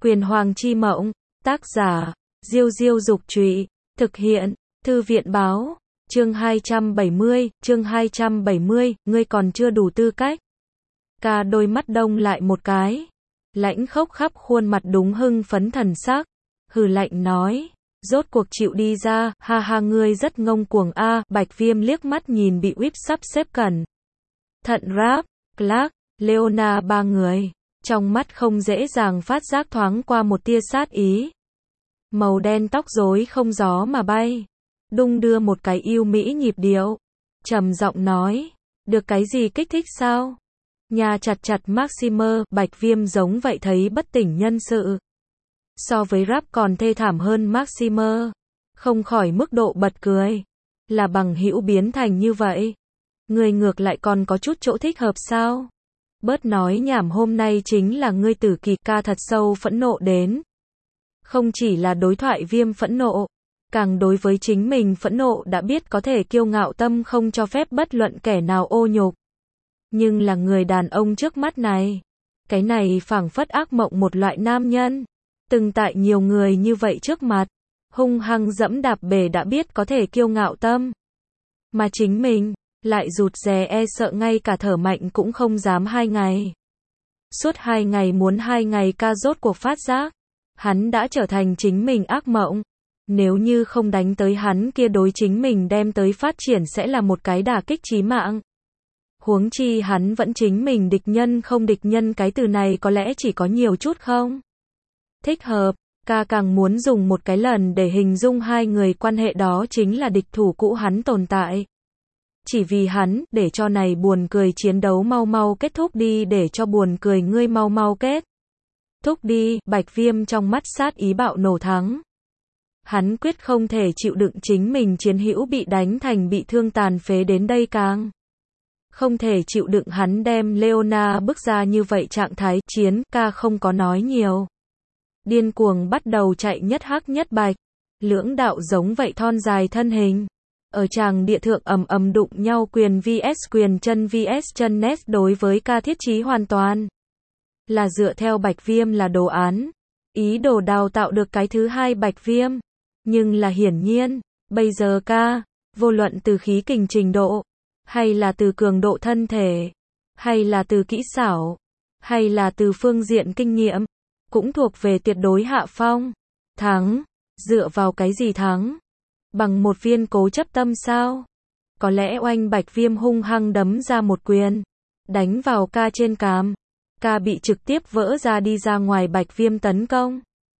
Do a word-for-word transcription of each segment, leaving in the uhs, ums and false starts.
Quyền Hoàng chi mộng, tác giả, Diêu Diêu Dục Trụy, thực hiện, Thư viện Báo, chương hai trăm bảy mươi, chương hai trăm bảy mươi, ngươi còn chưa đủ tư cách. Ca đôi mắt đông lại một cái, lãnh khốc khắp khuôn mặt đúng hưng phấn thần sắc, hừ lạnh nói, rốt cuộc chịu đi ra, ha ha ngươi rất ngông cuồng a. Bạch Viêm liếc mắt nhìn bị whip sắp xếp cẩn thận Rap, Clark, Leona ba người, trong mắt không dễ dàng phát giác thoáng qua một tia sát ý. Màu đen tóc rối không gió mà bay, đung đưa một cái yêu mỹ nhịp điệu, trầm giọng nói, được cái gì kích thích sao? Nhà chặt chặt Maximer, Bạch Viêm giống vậy thấy bất tỉnh nhân sự. So với Rap còn thê thảm hơn Maximer, không khỏi mức độ bật cười. Là bằng hữu biến thành như vậy, người ngược lại còn có chút chỗ thích hợp sao? Bớt nói nhảm, hôm nay chính là ngươi tử kỳ. Ca thật sâu phẫn nộ đến. Không chỉ là đối thoại Viêm phẫn nộ, càng đối với chính mình phẫn nộ đã biết có thể kiêu ngạo tâm không cho phép bất luận kẻ nào ô nhục. Nhưng là người đàn ông trước mắt này, cái này phảng phất ác mộng một loại nam nhân, từng tại nhiều người như vậy trước mặt, hung hăng dẫm đạp bể đã biết có thể kiêu ngạo tâm. Mà chính mình, lại rụt rè e sợ ngay cả thở mạnh cũng không dám hai ngày. Suốt hai ngày muốn hai ngày ca rốt cuộc phát giác, hắn đã trở thành chính mình ác mộng. Nếu như không đánh tới hắn kia đối chính mình đem tới phát triển sẽ là một cái đả kích chí mạng. Huống chi hắn vẫn chính mình địch nhân không địch nhân, cái từ này có lẽ chỉ có nhiều chút không thích hợp, ca càng muốn dùng một cái lần để hình dung hai người quan hệ, đó chính là địch thủ cũ hắn tồn tại. Chỉ vì hắn, để cho này buồn cười chiến đấu mau mau kết thúc đi, để cho buồn cười ngươi mau mau kết thúc đi. Bạch Viêm trong mắt sát ý bạo nổ thắng. Hắn quyết không thể chịu đựng chính mình chiến hữu bị đánh thành bị thương tàn phế, đến đây càng không thể chịu đựng hắn đem Leona bước ra như vậy trạng thái chiến. Ca không có nói nhiều, điên cuồng bắt đầu chạy nhất hắc nhất bạch, lưỡng đạo giống vậy thon dài thân hình, ở tràng địa thượng ầm ầm đụng nhau, quyền vs quyền, chân vs chân. Nét đối với ca thiết trí hoàn toàn là dựa theo Bạch Viêm là đồ án, ý đồ đào tạo được cái thứ hai Bạch Viêm. Nhưng là hiển nhiên, bây giờ ca, vô luận từ khí kình trình độ, hay là từ cường độ thân thể, hay là từ kỹ xảo, hay là từ phương diện kinh nghiệm, cũng thuộc về tuyệt đối hạ phong. Thắng, dựa vào cái gì thắng? Bằng một viên cố chấp tâm sao? Có lẽ oanh. Bạch Viêm hung hăng đấm ra một quyền, đánh vào ca trên cằm. Ca bị trực tiếp vỡ ra đi ra ngoài. Bạch Viêm tấn công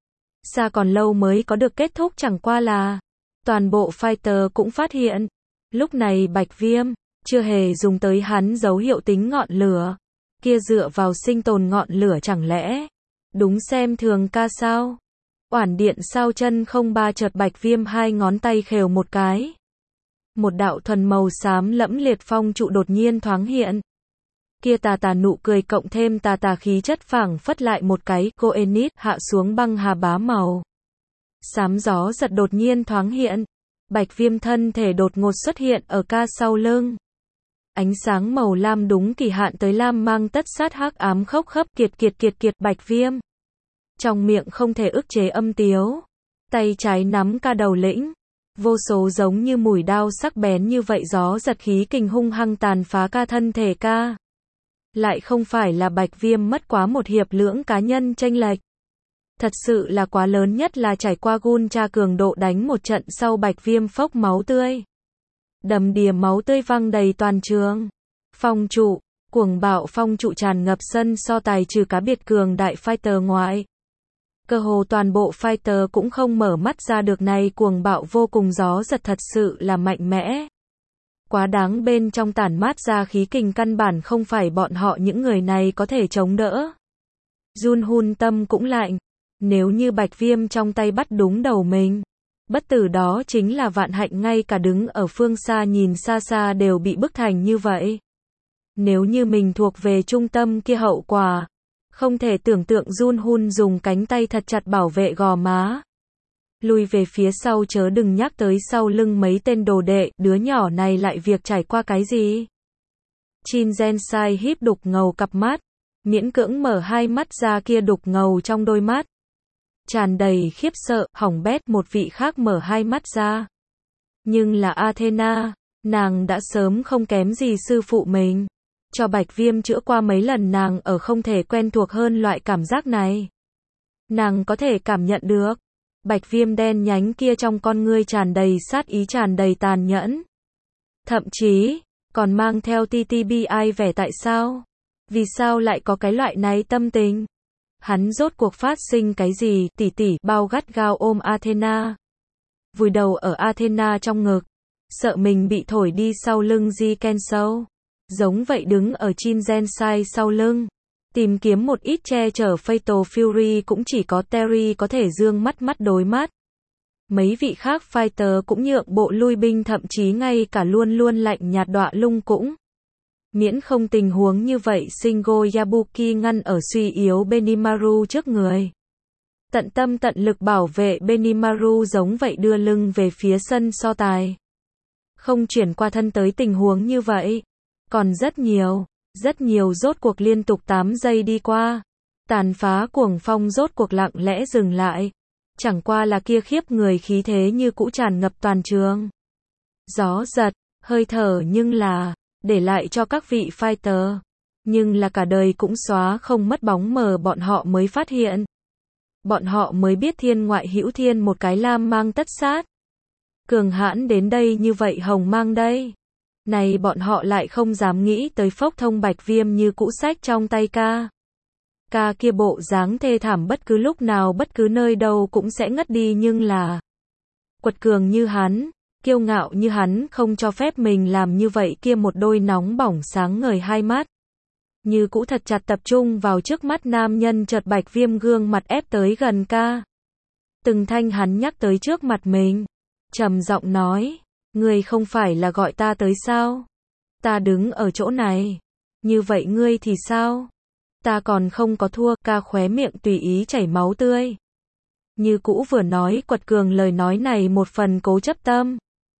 xa còn lâu mới có được kết thúc, chẳng qua là toàn bộ fighter cũng phát hiện, lúc này Bạch Viêm chưa hề dùng tới hắn dấu hiệu tính ngọn lửa, kia dựa vào sinh tồn ngọn lửa chẳng lẽ đúng xem thường ca sao? Oản điện sao chân không ba. Chợt Bạch Viêm hai ngón tay khều một cái, một đạo thuần màu xám lẫm liệt phong trụ đột nhiên thoáng hiện. Kia tà tà nụ cười cộng thêm tà tà khí chất phảng phất lại một cái Goenit hạ xuống băng hà bá màu xám gió giật đột nhiên thoáng hiện. Bạch Viêm thân thể đột ngột xuất hiện ở ca sau lưng. Ánh sáng màu lam đúng kỳ hạn tới lam mang tất sát hắc ám khốc khấp kiệt kiệt kiệt kiệt. Bạch Viêm trong miệng không thể ức chế âm tiếu, tay trái nắm ca đầu lĩnh, vô số giống như mũi đao sắc bén như vậy gió giật khí kình hung hăng tàn phá ca thân thể. Ca lại không phải là Bạch Viêm mất quá một hiệp lưỡng cá nhân chênh lệch, thật sự là quá lớn, nhất là trải qua gun tra cường độ đánh một trận sau Bạch Viêm phốc máu tươi, đầm đìa máu tươi văng đầy toàn trường. Phong trụ, cuồng bạo phong trụ tràn ngập sân so tài, trừ cá biệt cường đại fighter ngoại, cơ hồ toàn bộ fighter cũng không mở mắt ra được. Này cuồng bạo vô cùng gió giật thật sự là mạnh mẽ quá đáng, bên trong tản mát ra khí kình căn bản không phải bọn họ những người này có thể chống đỡ. Jun Hun tâm cũng lạnh, nếu như Bạch Viêm trong tay bắt đúng đầu mình, bất tử đó chính là vạn hạnh, ngay cả đứng ở phương xa nhìn xa xa đều bị bức thành như vậy. Nếu như mình thuộc về trung tâm kia hậu quả, không thể tưởng tượng. Jun Hun dùng cánh tay thật chặt bảo vệ gò má, lùi về phía sau, chớ đừng nhắc tới sau lưng mấy tên đồ đệ, đứa nhỏ này lại việc trải qua cái gì? Chin Gensai híp đục ngầu cặp mắt, miễn cưỡng mở hai mắt ra, kia đục ngầu trong đôi mắt tràn đầy khiếp sợ, hỏng bét. Một vị khác mở hai mắt ra. Nhưng là Athena, nàng đã sớm không kém gì sư phụ mình. Cho Bạch Viêm chữa qua mấy lần, nàng ở không thể quen thuộc hơn loại cảm giác này. Nàng có thể cảm nhận được. Bạch Viêm đen nhánh kia trong con ngươi tràn đầy sát ý, tràn đầy tàn nhẫn. Thậm chí, còn mang theo tê tê bê i vẻ tại sao? Vì sao lại có cái loại này tâm tình? Hắn rốt cuộc phát sinh cái gì? Tỷ tỷ bao gắt gao ôm Athena. Vùi đầu ở Athena trong ngực. Sợ mình bị thổi đi sau lưng Ji Kensou. Giống vậy đứng ở Jin Zensai sau lưng. Tìm kiếm một ít che chở Fatal Fury, cũng chỉ có Terry có thể dương mắt mắt đối mắt. Mấy vị khác fighter cũng nhượng bộ lui binh, thậm chí ngay cả luôn luôn lạnh nhạt Đọa Lung cũng. Miễn không tình huống như vậy Shingo Yabuki ngăn ở suy yếu Benimaru trước người. Tận tâm tận lực bảo vệ Benimaru, giống vậy đưa lưng về phía sân so tài. Không chuyển qua thân tới tình huống như vậy. Còn rất nhiều, rất nhiều. Rốt cuộc liên tục tám giây đi qua. Tàn phá cuồng phong rốt cuộc lặng lẽ dừng lại. Chẳng qua là kia khiếp người khí thế như cũ tràn ngập toàn trường. Gió giật, hơi thở nhưng là, để lại cho các vị fighter. Nhưng là cả đời cũng xóa không mất bóng mờ, bọn họ mới phát hiện. Bọn họ mới biết thiên ngoại hữu thiên, một cái lam mang tất sát. Cường hãn đến đây như vậy hồng mang đây. Này bọn họ lại không dám nghĩ tới. Phốc thông. Bạch Viêm như cũ sách trong tay ca. Ca kia bộ dáng thê thảm, bất cứ lúc nào bất cứ nơi đâu cũng sẽ ngất đi, nhưng là quật cường như hắn, kiêu ngạo như hắn, không cho phép mình làm như vậy. Kia một đôi nóng bỏng sáng ngời hai mắt như cũ thật chặt tập trung vào trước mắt nam nhân. Chợt Bạch Viêm gương mặt ép tới gần ca. Từng thanh hắn nhắc tới trước mặt mình, trầm giọng nói, ngươi không phải là gọi ta tới sao? Ta đứng ở chỗ này, như vậy ngươi thì sao? Ta còn không có thua. Ca khóe miệng tùy ý chảy máu tươi. Như cũ vừa nói quật cường lời nói này một phần cố chấp tâm,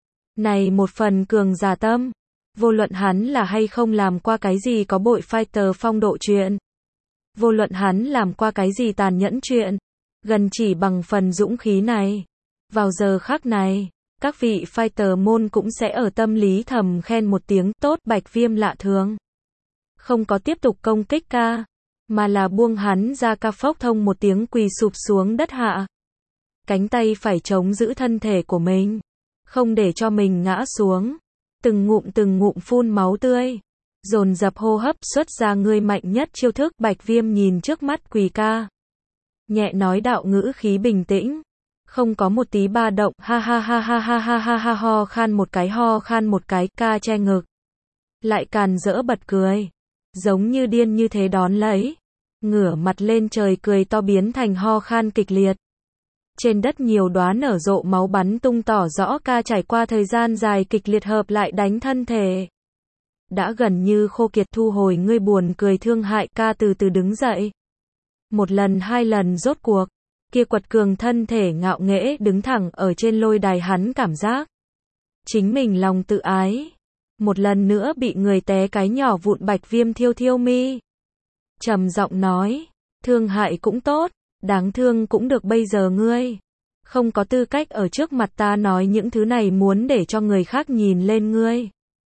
này một phần cường giả tâm. Vô luận hắn là hay không làm qua cái gì có bội fighter phong độ chuyện, vô luận hắn làm qua cái gì tàn nhẫn chuyện, gần chỉ bằng phần dũng khí này. Vào giờ khắc này, các vị fighter môn cũng sẽ ở tâm lý thầm khen một tiếng tốt. Bạch Viêm lạ thường, không có tiếp tục công kích ca, mà là buông hắn ra. Ca phốc thông một tiếng quỳ sụp xuống đất hạ. Cánh tay phải chống giữ thân thể của mình, không để cho mình ngã xuống. Từng ngụm từng ngụm phun máu tươi, dồn dập hô hấp xuất ra người mạnh nhất chiêu thức. Bạch Viêm nhìn trước mắt quỳ ca, nhẹ nói đạo, ngữ khí bình tĩnh, không có một tí ba động. Ha ha ha ha ha ha ha ha, ho khan một cái, ho khan một cái. Ca che ngực, lại càn rỡ bật cười, giống như điên như thế đón lấy, ngửa mặt lên trời cười to biến thành ho khan kịch liệt. Trên đất nhiều đóa nở rộ máu bắn tung, tỏ rõ ca trải qua thời gian dài kịch liệt hợp lại đánh thân thể đã gần như khô kiệt. Thu hồi ngươi buồn cười thương hại. Ca từ từ đứng dậy. Một lần hai lần rốt cuộc, kia quật cường thân thể ngạo nghễ đứng thẳng ở trên lôi đài. Hắn cảm giác chính mình lòng tự ái một lần nữa bị người té cái nhỏ vụn. Bạch Viêm thiêu thiêu mi, trầm giọng nói, thương hại cũng tốt, đáng thương cũng được. Bây giờ ngươi không có tư cách ở trước mặt ta nói những thứ này, muốn để cho người khác nhìn lên ngươi.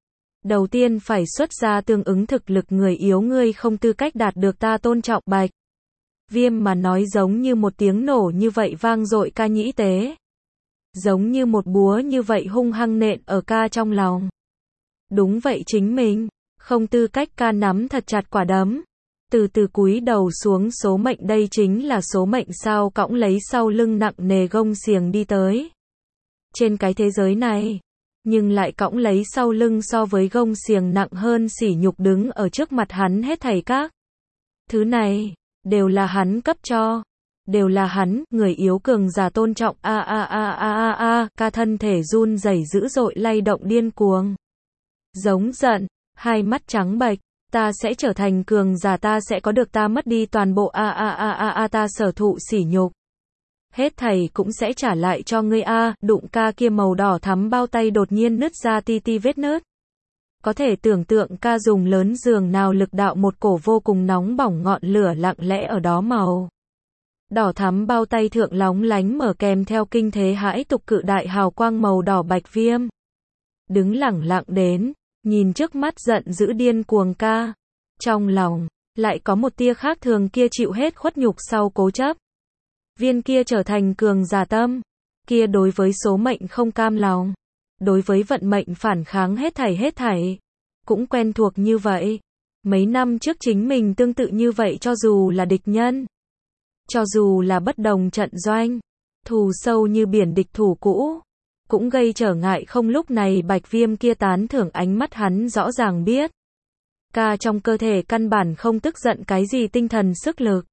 Đầu tiên phải xuất ra tương ứng thực lực, người yếu ngươi không tư cách đạt được ta tôn trọng. Bạch Viêm mà nói giống như một tiếng nổ như vậy vang dội ca nhĩ tế. Giống như một búa như vậy hung hăng nện ở ca trong lòng. Đúng vậy, chính mình không tư cách. Ca nắm thật chặt quả đấm, từ từ cúi đầu xuống. Số mệnh, đây chính là số mệnh sao? Cõng lấy sau lưng nặng nề gông xiềng đi tới trên cái thế giới này, nhưng lại cõng lấy sau lưng so với gông xiềng nặng hơn sỉ nhục. Đứng ở trước mặt hắn hết thảy các thứ này đều là hắn cấp cho, đều là hắn, người yếu cường giả tôn trọng. A a a a a a, ca thân thể run rẩy dữ dội, lay động điên cuồng, giống giận, hai mắt trắng bệch. Ta sẽ trở thành cường giả, ta sẽ có được, ta mất đi toàn bộ. A a a a a, ta sở thụ sỉ nhục, hết thảy cũng sẽ trả lại cho ngươi. A, đụng. Ca kia màu đỏ thắm bao tay đột nhiên nứt ra ti ti vết nứt. Có thể tưởng tượng ca dùng lớn giường nào lực đạo, một cổ vô cùng nóng bỏng ngọn lửa lặng lẽ ở đó màu Đỏ thắm bao tay thượng lóng lánh mở kèm theo kinh thế hãi tục cự đại hào quang màu đỏ Bạch Viêm. Đứng lẳng lặng đến, nhìn trước mắt giận dữ điên cuồng ca. Trong lòng, lại có một tia khác thường kia chịu hết khuất nhục sau cố chấp. Viên kia trở thành cường giả tâm. Kia đối với số mệnh không cam lòng. Đối với vận mệnh phản kháng hết thảy hết thảy. Cũng quen thuộc như vậy. Mấy năm trước chính mình tương tự như vậy cho dù là địch nhân. Cho dù là bất đồng trận doanh. Thù sâu như biển địch thủ cũ. Cũng gây trở ngại không lúc này Bạch Viêm kia tán thưởng ánh mắt hắn rõ ràng biết. Ca trong cơ thể căn bản không tức giận cái gì tinh thần sức lực.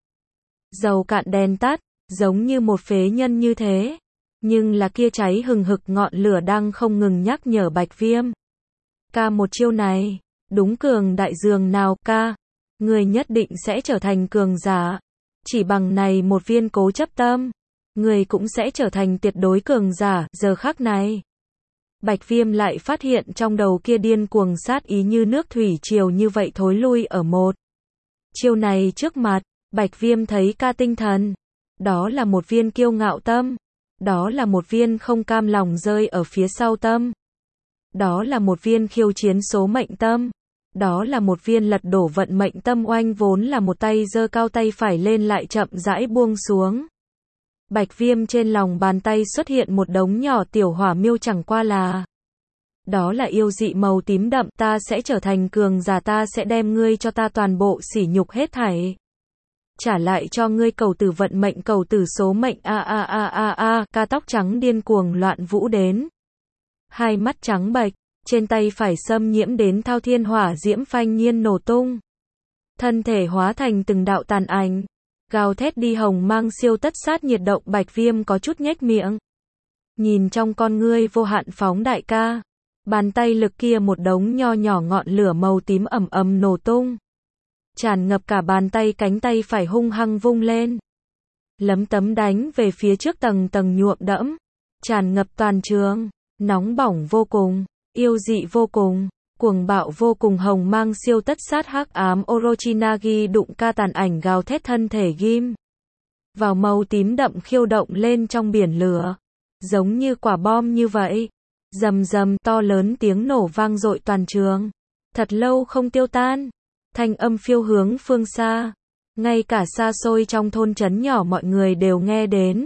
Dầu cạn đèn tắt, giống như một phế nhân như thế. Nhưng là kia cháy hừng hực ngọn lửa đang không ngừng nhắc nhở Bạch Viêm. Ca một chiêu này, đúng cường đại dường nào ca. Người nhất định sẽ trở thành cường giả. Chỉ bằng này một viên cố chấp tâm. Người cũng sẽ trở thành tuyệt đối cường giả, giờ khắc này. Bạch Viêm lại phát hiện trong đầu kia điên cuồng sát ý như nước thủy triều như vậy thối lui ở một. Chiêu này trước mặt, Bạch Viêm thấy ca tinh thần. Đó là một viên kiêu ngạo tâm. Đó là một viên không cam lòng rơi ở phía sau tâm. Đó là một viên khiêu chiến số mệnh tâm. Đó là một viên lật đổ vận mệnh tâm oanh vốn là một tay giơ cao tay phải lên lại chậm rãi buông xuống. Bạch Viêm trên lòng bàn tay xuất hiện một đống nhỏ tiểu hỏa miêu chẳng qua là. Đó là yêu dị màu tím đậm, ta sẽ trở thành cường giả, ta sẽ đem ngươi cho ta toàn bộ sỉ nhục hết thảy. Trả lại cho ngươi cầu tử vận mệnh cầu tử số mệnh a a a a a, ca tóc trắng điên cuồng loạn vũ đến. Hai mắt trắng bệch, trên tay phải xâm nhiễm đến thao thiên hỏa diễm phanh nhiên nổ tung. Thân thể hóa thành từng đạo tàn ảnh. Gào thét đi hồng mang siêu tất sát nhiệt động Bạch Viêm có chút nhếch miệng. Nhìn trong con ngươi vô hạn phóng đại ca. Bàn tay lực kia một đống nho nhỏ ngọn lửa màu tím ầm ầm nổ tung. Tràn ngập cả bàn tay cánh tay phải hung hăng vung lên. Lấm tấm đánh về phía trước tầng tầng nhuộm đẫm. Tràn ngập toàn trường. Nóng bỏng vô cùng. Yêu dị vô cùng. Cuồng bạo vô cùng hồng mang siêu tất sát hắc ám Orochimaru đụng ca tàn ảnh gào thét thân thể ghim. Vào màu tím đậm khiêu động lên trong biển lửa. Giống như quả bom như vậy. Rầm rầm to lớn tiếng nổ vang dội toàn trường. Thật lâu không tiêu tan. Thanh âm phiêu hướng phương xa. Ngay cả xa xôi trong thôn trấn nhỏ mọi người đều nghe đến.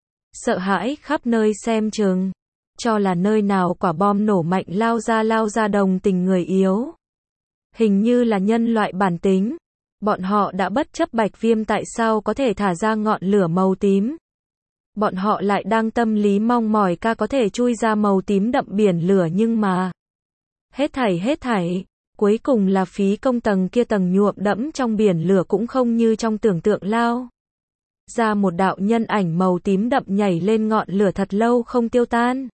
Sợ hãi khắp nơi xem chừng. Cho là nơi nào quả bom nổ mạnh lao ra lao ra đồng tình người yếu. Hình như là nhân loại bản tính. Bọn họ đã bất chấp Bạch Viêm tại sao có thể thả ra ngọn lửa màu tím. Bọn họ lại đang tâm lý mong mỏi ca có thể chui ra màu tím đậm biển lửa nhưng mà. Hết thảy hết thảy. Cuối cùng là phí công tầng kia tầng nhuộm đẫm trong biển lửa cũng không như trong tưởng tượng lao. Ra một đạo nhân ảnh màu tím đậm nhảy lên ngọn lửa thật lâu không tiêu tan.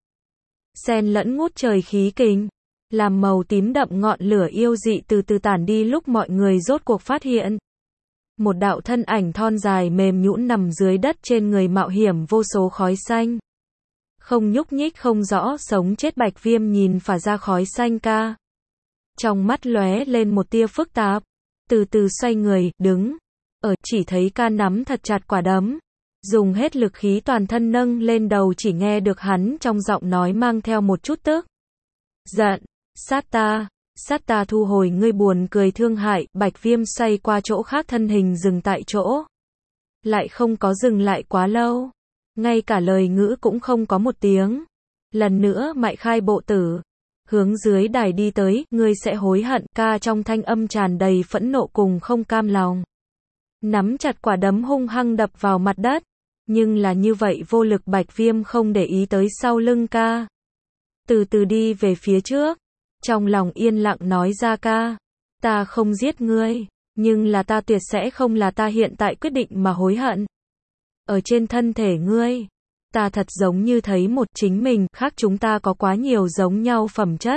Xen lẫn ngút trời khí kình. Làm màu tím đậm ngọn lửa yêu dị từ từ tản đi lúc mọi người rốt cuộc phát hiện. Một đạo thân ảnh thon dài mềm nhũn nằm dưới đất trên người mạo hiểm vô số khói xanh. Không nhúc nhích không rõ sống chết Bạch Viêm nhìn phả ra khói xanh ca. Trong mắt lóe lên một tia phức tạp. Từ từ xoay người, đứng. Ở chỉ thấy ca nắm thật chặt quả đấm. Dùng hết lực khí toàn thân nâng lên đầu chỉ nghe được hắn trong giọng nói mang theo một chút tức. Giận, sát ta, sát ta thu hồi ngươi buồn cười thương hại, Bạch Viêm xoay qua chỗ khác thân hình dừng tại chỗ. Lại không có dừng lại quá lâu. Ngay cả lời ngữ cũng không có một tiếng. Lần nữa mại khai bộ tử. Hướng dưới đài đi tới, ngươi sẽ hối hận ca trong thanh âm tràn đầy phẫn nộ cùng không cam lòng. Nắm chặt quả đấm hung hăng đập vào mặt đất. Nhưng là như vậy vô lực Bạch Viêm không để ý tới sau lưng ca. Từ từ đi về phía trước. Trong lòng yên lặng nói ra ca. Ta không giết ngươi. Nhưng là ta tuyệt sẽ không là ta hiện tại quyết định mà hối hận. Ở trên thân thể ngươi. Ta thật giống như thấy một chính mình khác chúng ta có quá nhiều giống nhau phẩm chất.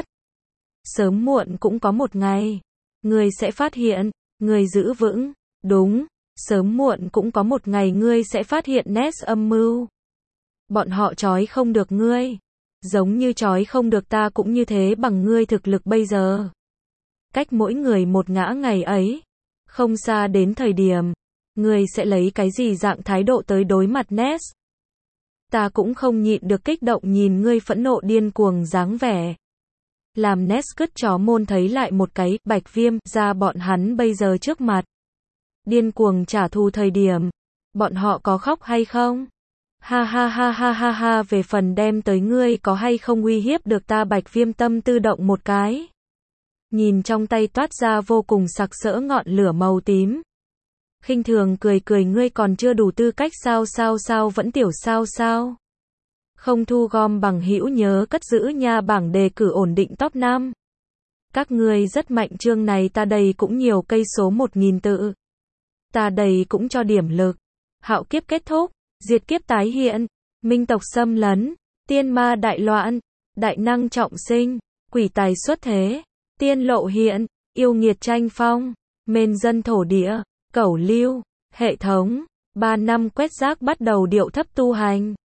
Sớm muộn cũng có một ngày. Ngươi sẽ phát hiện. Ngươi giữ vững. Đúng. Sớm muộn cũng có một ngày ngươi sẽ phát hiện nét âm mưu. Bọn họ trói không được ngươi. Giống như trói không được ta cũng như thế bằng ngươi thực lực bây giờ. Cách mỗi người một ngã ngày ấy. Không xa đến thời điểm. Ngươi sẽ lấy cái gì dạng thái độ tới đối mặt Ness? Ta cũng không nhịn được kích động nhìn ngươi phẫn nộ điên cuồng dáng vẻ. Làm Ness cứt chó môn thấy lại một cái, Bạch Viêm, ra bọn hắn bây giờ trước mặt. Điên cuồng trả thù thời điểm. Bọn họ có khóc hay không? Ha ha ha ha ha ha, về phần đem tới ngươi có hay không uy hiếp được ta, Bạch Viêm tâm tư động một cái. Nhìn trong tay toát ra vô cùng sặc sỡ ngọn lửa màu tím. Khinh thường cười cười, ngươi còn chưa đủ tư cách sao sao sao, vẫn tiểu sao sao. Không thu gom bằng hữu nhớ cất giữ nha, bảng đề cử ổn định top năm. Các ngươi rất mạnh, chương này ta đầy cũng nhiều cây số một nghìn tự. Ta đầy cũng cho điểm lực. Hạo kiếp kết thúc, diệt kiếp tái hiện, minh tộc xâm lấn, tiên ma đại loạn, đại năng trọng sinh, quỷ tài xuất thế, tiên lộ hiện, yêu nghiệt tranh phong, mên dân thổ địa, cẩu lưu, hệ thống, ba năm quét rác bắt đầu điệu thấp tu hành.